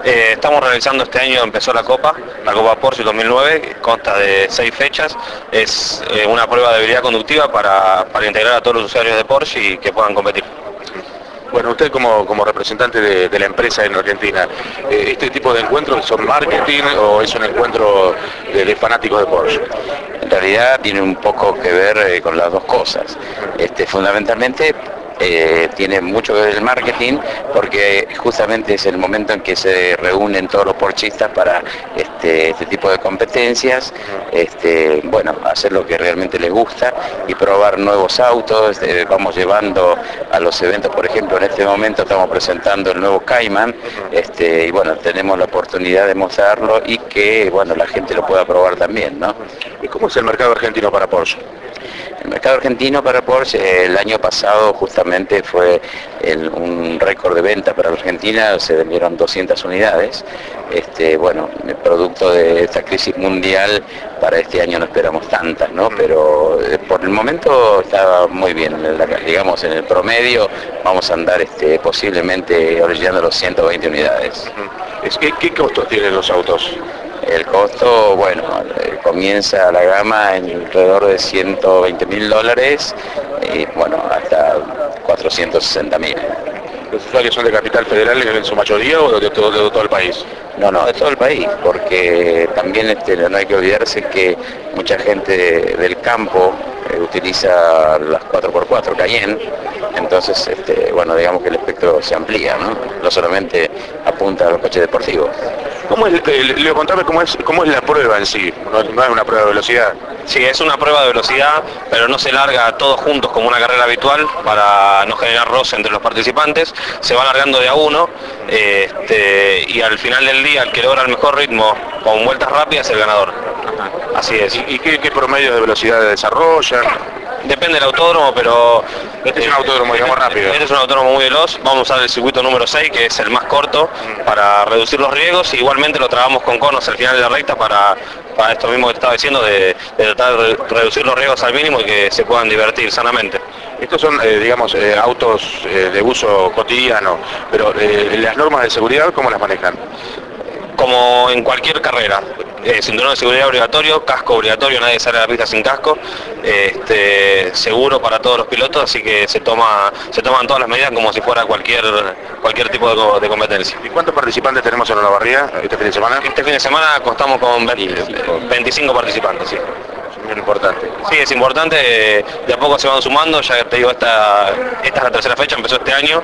Estamos realizando este año, empezó la Copa Porsche 2009, que consta de 6 fechas. Es una prueba de habilidad conductiva para integrar a todos los usuarios de Porsche y que puedan competir. Bueno, usted como representante de la empresa en Argentina, ¿este tipo de encuentros son marketing o es un encuentro de fanáticos de Porsche? En realidad tiene un poco que ver con las dos cosas. Fundamentalmente tiene mucho que ver el marketing, porque justamente es el momento en que se reúnen todos los porchistas para este tipo de competencias, bueno, hacer lo que realmente les gusta y probar nuevos autos. Vamos llevando a los eventos, por ejemplo, en este momento estamos presentando el nuevo Cayman, y bueno, tenemos la oportunidad de mostrarlo y que, bueno, la gente lo pueda probar también, ¿no? ¿Y cómo es el mercado argentino para Porsche? El mercado argentino para Porsche el año pasado justamente fue un récord de venta para la Argentina, se vendieron 200 unidades. Bueno, el producto de esta crisis mundial, para este año no esperamos tantas, ¿no? Pero por el momento está muy bien, digamos en el promedio vamos a andar posiblemente orillando los 120 unidades. ¿Qué costos tienen los autos? El costo, bueno, comienza la gama en alrededor de $120.000 y bueno, hasta 460.000. ¿Los usuarios son de Capital Federal en su mayoría o de todo el país? No, de todo el país, porque también no hay que olvidarse que mucha gente del campo utiliza las 4x4 Cayenne, entonces bueno, digamos que el espectro se amplía, no solamente apunta a los coches deportivos. Leo, contame cómo es la prueba en sí, no es una prueba de velocidad. Sí, es una prueba de velocidad, pero no se larga todos juntos como una carrera habitual para no generar roce entre los participantes. Se va largando de a uno, y al final del día el que logra el mejor ritmo con vueltas rápidas es el ganador. Así es. ¿Y qué promedio de velocidad desarrollan? Depende del autódromo, pero este es un autódromo, digamos, rápido. Este es un autódromo muy veloz. Vamos a usar el circuito número 6, que es el más corto, para reducir los riesgos. Igualmente lo trabamos con conos al final de la recta para esto mismo que te estaba diciendo, de tratar de reducir los riesgos al mínimo y que se puedan divertir sanamente. Estos son, digamos, autos de uso cotidiano, pero las normas de seguridad, ¿cómo las manejan? Como en cualquier carrera, cinturón de seguridad obligatorio, casco obligatorio, nadie sale a la pista sin casco, seguro para todos los pilotos, así que se toman todas las medidas como si fuera cualquier tipo de competencia. ¿Y cuántos participantes tenemos en Olavarría este fin de semana? Este fin de semana contamos con 25 participantes, sí. Muy importante. Sí, es importante, de a poco se van sumando, ya te digo, esta es la tercera fecha, empezó este año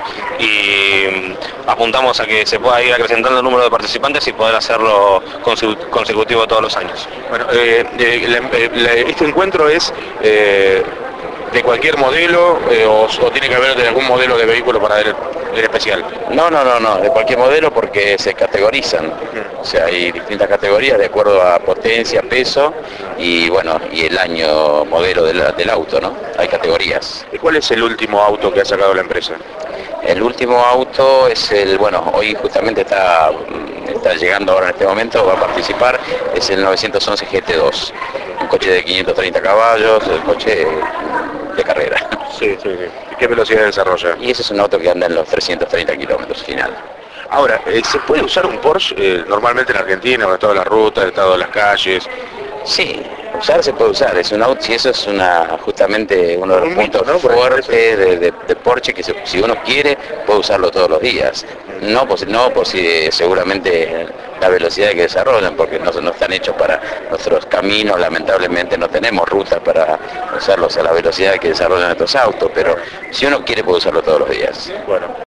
y apuntamos a que se pueda ir acrecentando el número de participantes y poder hacerlo consecutivo todos los años. Bueno, este encuentro es de cualquier modelo o tiene que haber de algún modelo de vehículo para el especial. No, de cualquier modelo, porque se categorizan. O sea, hay distintas categorías de acuerdo a potencia, peso y bueno, y el año, modelo del auto, ¿no? Hay categorías. ¿Y cuál es el último auto que ha sacado la empresa? El último auto es hoy justamente está llegando ahora en este momento, va a participar, es el 911 GT2, un coche de 530 caballos, el coche de carrera. Sí. ¿Y qué velocidad desarrolla? Y ese es un auto que anda en los 330 kilómetros final. Ahora, ¿se puede usar un Porsche normalmente en Argentina, en todas las rutas, en todas las calles? Sí, se puede usar, es un auto, y eso es justamente uno de los puntos, ¿no?, fuertes de Porsche, que si uno quiere puede usarlo todos los días. No, seguramente la velocidad que desarrollan, porque no están hechos para nuestros caminos, lamentablemente no tenemos rutas para usarlos a la velocidad que desarrollan estos autos, pero si uno quiere puede usarlo todos los días. Bueno.